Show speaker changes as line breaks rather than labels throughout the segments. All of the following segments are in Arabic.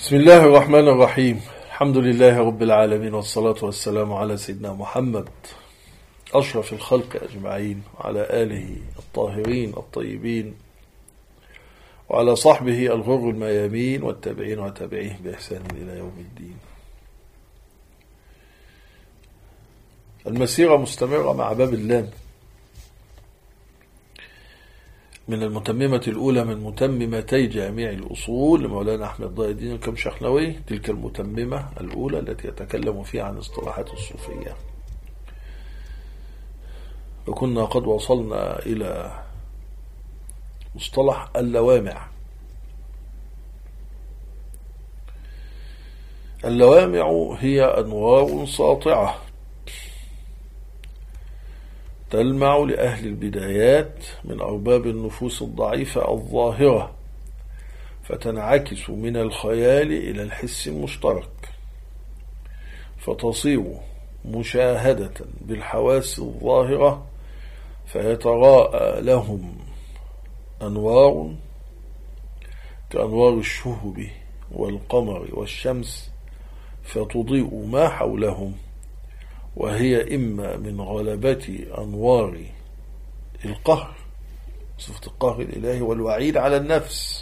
بسم الله الرحمن الرحيم. الحمد لله رب العالمين، والصلاة والسلام على سيدنا محمد أشرف الخلق أجمعين، وعلى آله الطاهرين الطيبين، وعلى صحبه الغر الميامين، والتابعين وتابعيه بإحسان إلى يوم الدين. المسيرة مستمرة مع باب اللام، من المتممة الأولى من متممتي جامع الأصول لمولانا أحمد ضياء الدين الكمشحنوي، تلك المتممة الأولى التي يتكلم فيها عن اصطلاحات الصوفية. وكنا قد وصلنا إلى مصطلح اللوامع. اللوامع هي أنوار ساطعة تلمع لأهل البدايات من أرباب النفوس الضعيفة الظاهرة، فتنعكس من الخيال إلى الحس المشترك، فتصير مشاهدة بالحواس الظاهرة، فيتراءى لهم أنوار كأنوار الشهب والقمر والشمس، فتضيء ما حولهم، وهي إما من غلبة أنوار القهر، صفة القهر الإلهي والوعيد على النفس،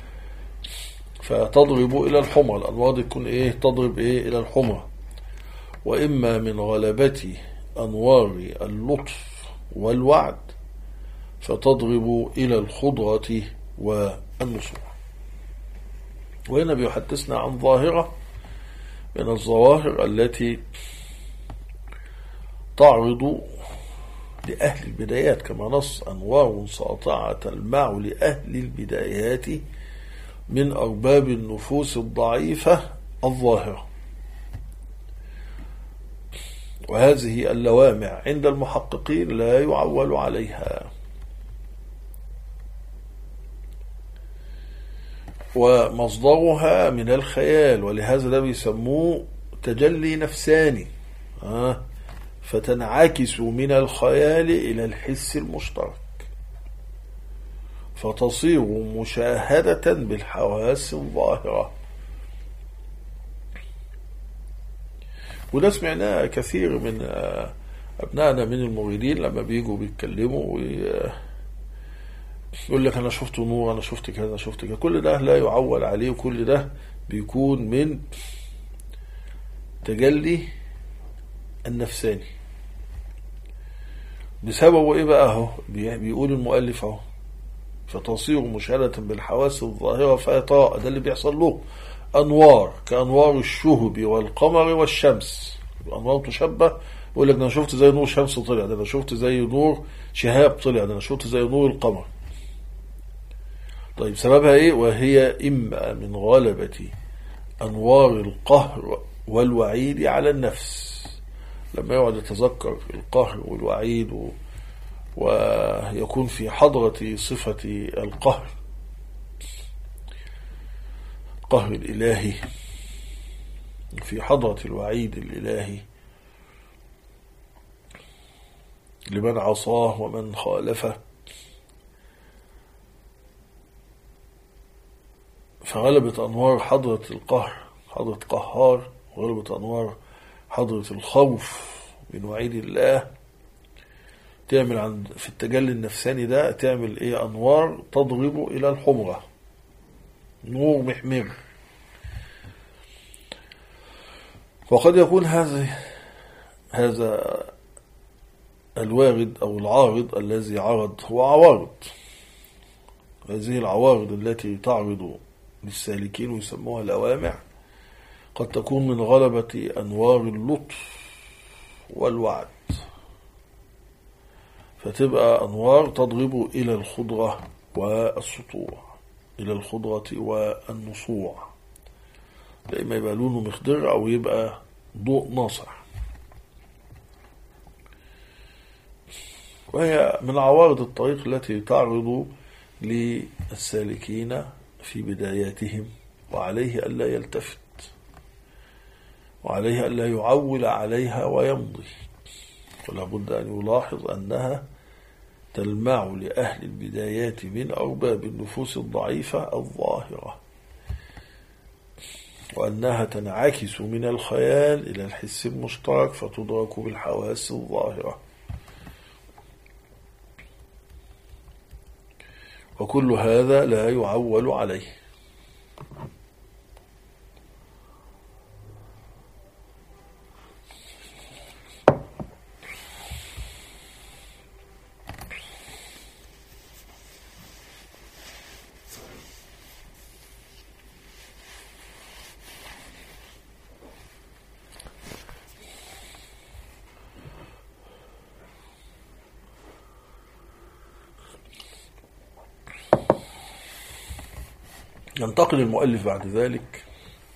فتضرب إلى الحمرة. الأنوار دي تكون تضرب إلى الحمرة. وإما من غلبة أنوار اللطف والوعد، فتضرب إلى الخضرة والنصوح. وهنا بيحدثنا عن ظاهرة من الظواهر التي تعرض لأهل البدايات، كما نص: أنوار ساطعة تلمع لأهل البدايات من أرباب النفوس الضعيفة الظاهرة. وهذه اللوامع عند المحققين لا يعول عليها، ومصدرها من الخيال، ولهذا ده بيسموه تجلي نفساني، فتنعكس من الخيال إلى الحس المشترك، فتصير مشاهدة بالحواس الظاهرة. وده سمعناه كثير من أبنائنا من المريدين لما بيجوا بيتكلموا يقول لك أنا شفت نور، أنا شفت كذا، أنا شفت كذا. كل ده لا يعول عليه، وكل ده بيكون من تجلي النفساني. بسببه ايه بقى؟ اهو بيقول المؤلف اهو: فتصير مشاهدة بالحواس الظاهرة، فيتراءى، ده اللي بيحصل له، انوار كانوار الشهب والقمر والشمس. الانوار تشبه، يقول لك ده انا شفت زي نور شمس طلع، ده انا شفت زي نور شهاب طلع، ده انا شفت زي نور القمر. طيب سببها ايه؟ وهي اما من غلبة انوار القهر والوعيد على النفس، لما يقعد يتذكر القهر والوعيد ويكون في حضرة صفة القهر الإلهي، في حضرة الوعيد الإلهي لمن عصاه ومن خالفه، فغلبت أنوار حضرة القهر، حضرة قهار، وغلبت أنوار حضرة الخوف من وعيد الله، تعمل في التجلي النفساني ده تعمل أنوار تضرب إلى الحمرة، نور محمر. وقد يكون هذا الوارد أو العارض الذي عرض هو عوارض. هذه العوارض التي تعرض للسالكين ويسموها الأوامع قد تكون من غلبة أنوار اللطف والوعد، فتبقى أنوار تضرب إلى الخضرة والسطوع، إلى الخضرة والنصوع، إما يبقى لونه مخضر أو يبقى ضوء ناصع. وهي من عوارض الطريق التي تعرض للسالكين في بداياتهم، وعليه ألا يلتفت، وعليه ألا يعول عليها ويمضي. ولا بد أن يلاحظ أنها تلمع لأهل البدايات من أرباب النفوس الضعيفة الظاهرة، وأنها تنعكس من الخيال إلى الحس المشترك فتدرك بالحواس الظاهرة. وكل هذا لا يعول عليه. ينتقل المؤلف بعد ذلك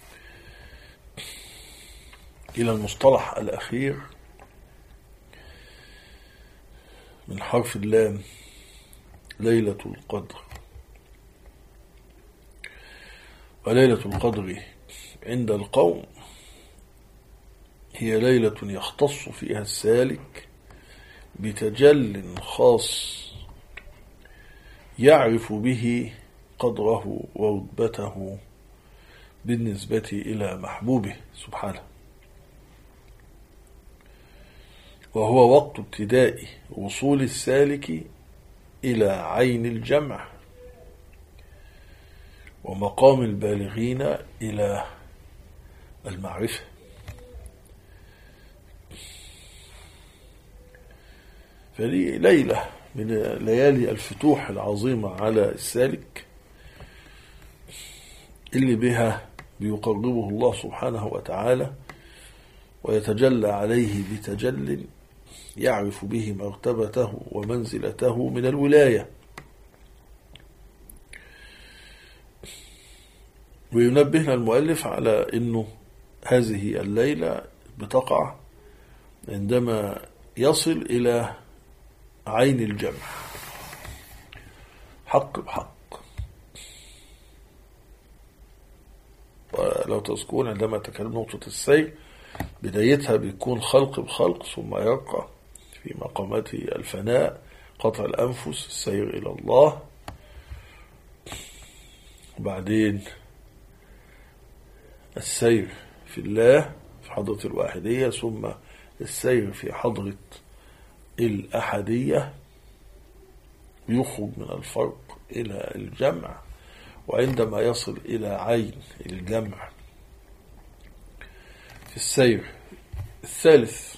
إلى المصطلح الأخير من حرف اللام، ليلة القدر. وليلة القدر عند القوم هي ليلة يختص فيها السالك بتجل خاص يعرف به قدره ورتبته بالنسبة إلى محبوبه سبحانه، وهو وقت ابتداء وصول السالك إلى عين الجمع ومقام البالغين إلى المعرفة. فدي ليلة من ليالي الفتوح العظيمة على السالك اللي بها بيقربه الله سبحانه وتعالى ويتجلى عليه بتجل يعرف به مرتبته ومنزلته من الولاية. وينبهنا المؤلف على أنه هذه الليلة بتقع عندما يصل إلى عين الجمع حق بحق. ولو تذكرون عندما تكلم نقطة السير بدايتها بيكون خلق بخلق ثم يرقى في مقامات الفناء، قطع الأنفس، السير إلى الله، وبعدين السير في الله في حضرة الواحدية، ثم السير في حضرة الأحدية يخرج من الفرق إلى الجمع. وعندما يصل إلى عين الجمع في السير الثالث،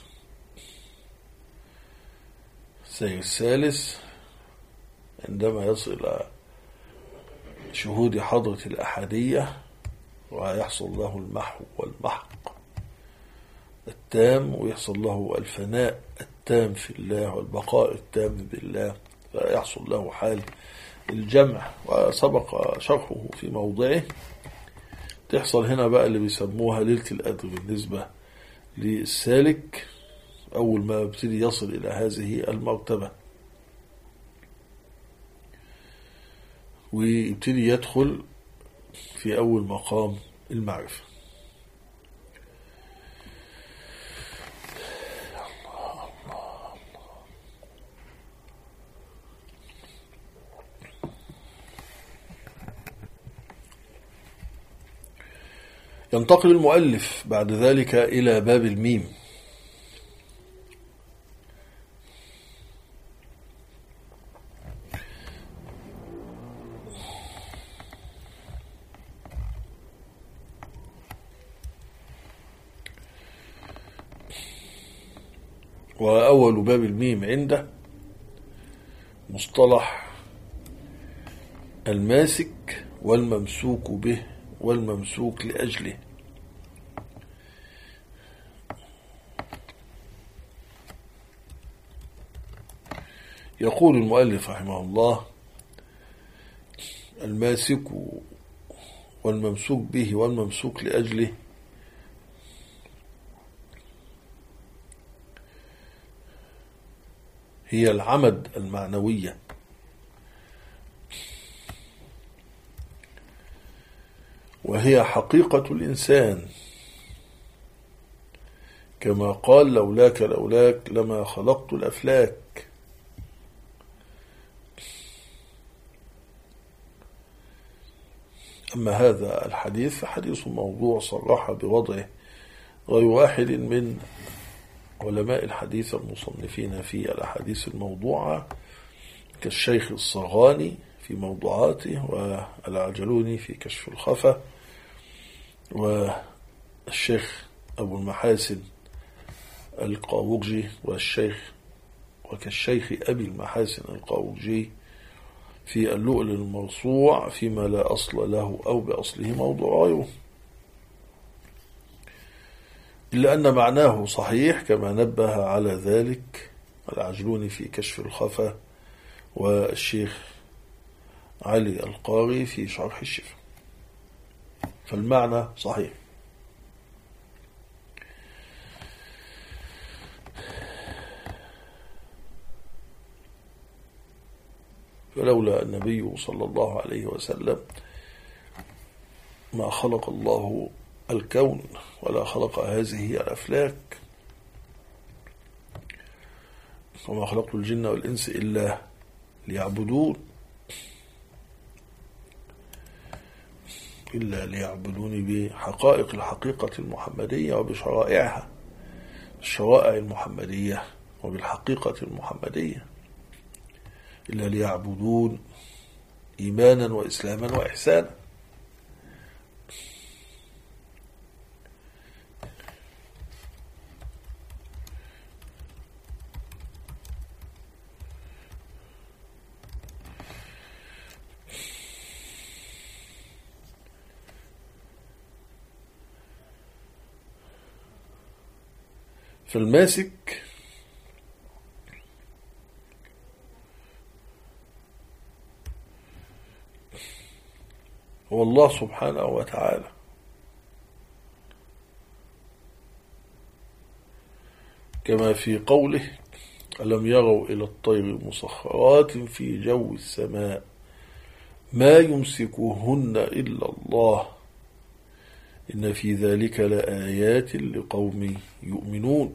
السير الثالث عندما يصل إلى شهود حضرة الأحدية ويحصل له المحو والمحق التام، ويحصل له الفناء التام في الله والبقاء التام بالله، فيحصل له حال الجمع وسبق شرحه في موضعه. تحصل هنا بقى اللي بيسموها ليلة القدر بالنسبة للسالك أول ما يبتدي يصل إلى هذه المرتبة، ويبتدي يدخل في أول مقام المعرفة. ينتقل المؤلف بعد ذلك إلى باب الميم. وأول باب الميم عنده مصطلح الماسك والممسوك به والممسوك لأجله. يقول المؤلف رحمه الله: الماسك والممسوك به والممسوك لأجله هي العمد المعنوية، وهي حقيقة الإنسان، كما قال: لولاك لولاك لما خلقت الأفلاك. أما هذا الحديث فحديث موضوع صرح بوضعه غير واحد من علماء الحديث المصنفين في الأحاديث الموضوعة كالشيخ الصغاني في موضوعاته، والعجلوني في كشف الخفا، والشيخ أبو المحاسن القاوقجي، وكالشيخ أبي المحاسن القاوقجي في اللؤلؤ الموسوع فيما لا أصل له أو بأصله موضوع غيره، إلا أن معناه صحيح كما نبه على ذلك العجلوني في كشف الخفا والشيخ علي القاري في شرح الشفا، فالمعنى صحيح. فلولا النبي صلى الله عليه وسلم ما خلق الله الكون ولا خلق هذه الأفلاك، وما خلقت الجن والإنس إلا ليعبدون، إلا ليعبدوني بحقائق الحقيقة المحمدية وبشرائعها، الشرائع المحمدية وبالحقيقة المحمدية، إلا ليعبدون إيمانا وإسلاما وإحسانا. فالماسك هو الله سبحانه وتعالى، كما في قوله ألم يروا إلى الطير مسخرات في جو السماء ما يمسكوهن إلا الله إن في ذلك لآيات لقوم يؤمنون.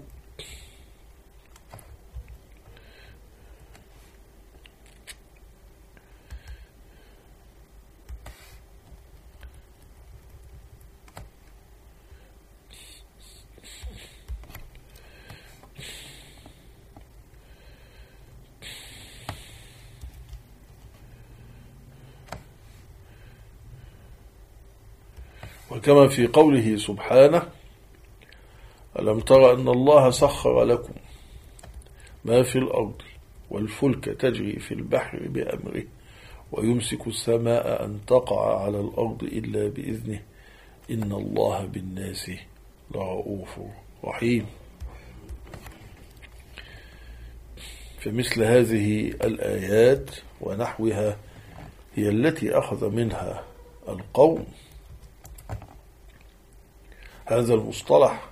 وكما في قوله سبحانه ألم تر أن الله سخر لكم ما في الأرض والفلك تجري في البحر بأمره ويمسك السماء أن تقع على الأرض إلا بإذنه إن الله بالناس لرؤوف رحيم. فمثل هذه الآيات ونحوها هي التي أخذ منها القوم هذا المصطلح،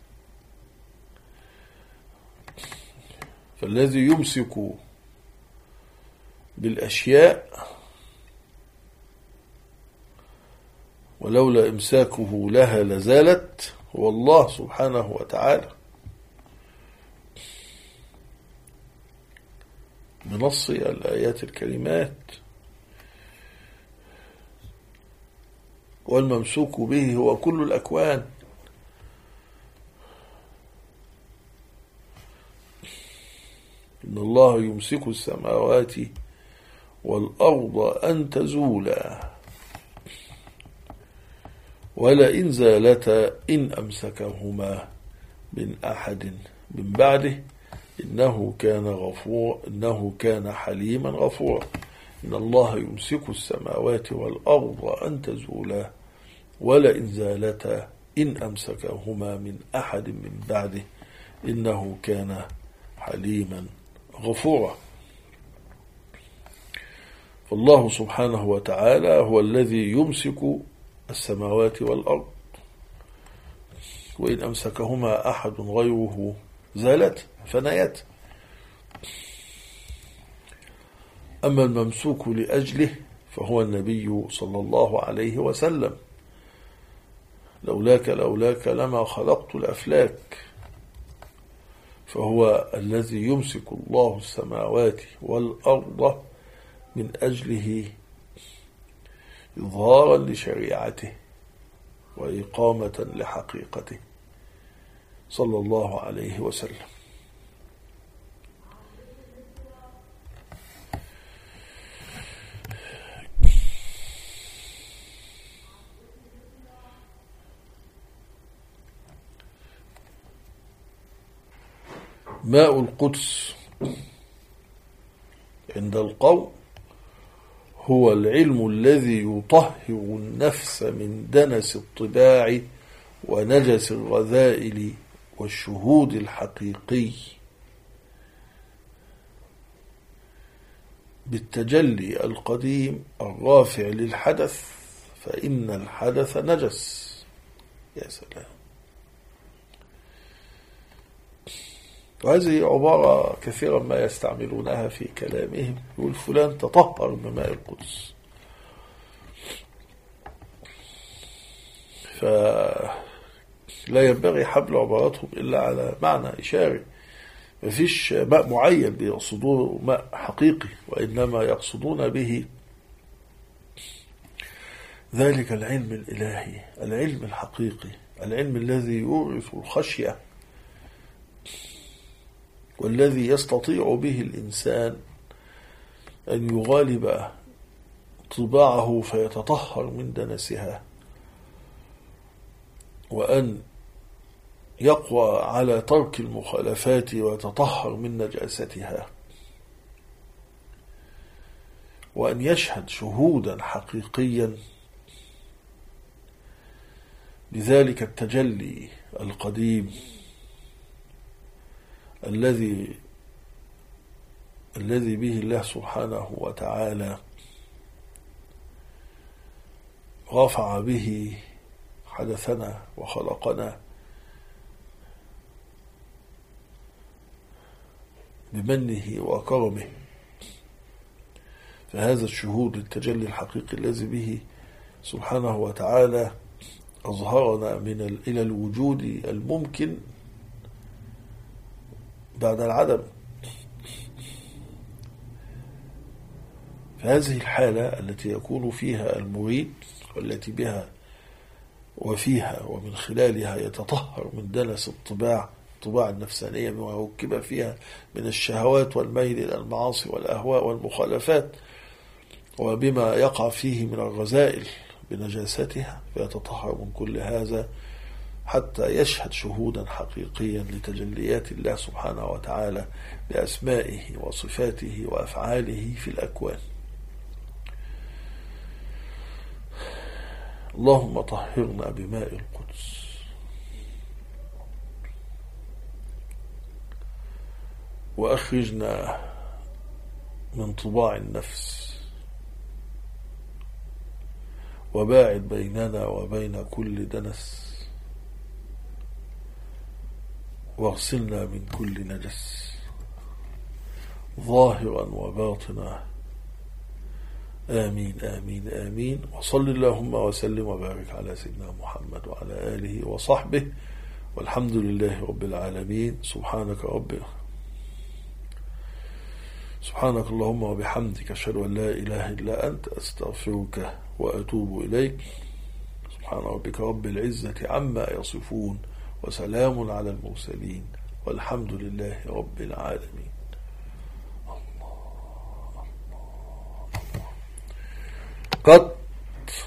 فالذي يمسك بالأشياء ولولا إمساكه لها لزالت هو الله سبحانه وتعالى بنص الآيات الكريمات، والممسوك به هو كل الأكوان، إن الله يمسك السماوات والأرض أن تزولا ولئن زالتا إن أمسكهما من أحد من بعده إنه كان حليما غفورا. إن الله يمسك السماوات والأرض أن تزولا ولئن زالتا إن أمسكهما من أحد من بعده إنه كان حليما غفورا. فالله سبحانه وتعالى هو الذي يمسك السماوات والأرض، وإن أمسكهما أحد غيره زالت فنيت. أما الممسوك لأجله فهو النبي صلى الله عليه وسلم، لولاك لما خلقت الأفلاك، فهو الذي يمسك الله السماوات والأرض من أجله إظهارا لشريعته وإقامة لحقيقته صلى الله عليه وسلم. ماء القدس عند القوم هو العلم الذي يطهر النفس من دنس الطباع ونجس الرذائل والشهود الحقيقي بالتجلي القديم الرافع للحدث، فإن الحدث نجس. يا سلام. وهذه عبارة كثيرا ما يستعملونها في كلامهم، يقول فلان تطهر بماء القدس. فلا ينبغي حمل عباراتهم إلا على معنى إشاري. ما فيش ماء معين بيقصدون ماء حقيقي، وإنما يقصدون به ذلك العلم الإلهي، العلم الحقيقي، العلم الذي يورث الخشية، والذي يستطيع به الإنسان أن يغالب طباعه فيتطهر من دنسها، وأن يقوى على ترك المخالفات ويتطهر من نجاستها، وأن يشهد شهودا حقيقيا لذلك التجلي القديم الذي به الله سبحانه وتعالى رفع به حدثنا وخلقنا بمنه وكرمه. فهذا الشهود التجلي الحقيقي الذي به سبحانه وتعالى أظهرنا إلى الوجود الممكن بعد العدم. فهذه الحالة التي يكون فيها المريد، والتي بها وفيها ومن خلالها يتطهر من دنس الطباع النفسانية بما ركب فيها من الشهوات والميل إلى المعاصي والأهواء والمخالفات، وبما يقع فيه من الرذائل بنجاستها، فيتطهر من كل هذا حتى يشهد شهودا حقيقيا لتجليات الله سبحانه وتعالى بأسمائه وصفاته وأفعاله في الأكوان. اللهم طهرنا بماء القدس. وأخرجنا من طباع النفس، وباعد بيننا وبين كل دنس، واغسلنا من كل نجس ظاهرا وباطنا. آمين آمين آمين. وصل اللهم وسلم وبارك على سيدنا محمد وعلى آله وصحبه، والحمد لله رب العالمين. سبحانك اللهم وبحمدك، أشهد أن لا إله إلا أنت، أستغفرك وأتوب إليك. سبحان ربك رب العزة عما يصفون، وسلام على المرسلين، والحمد لله رب العالمين. قد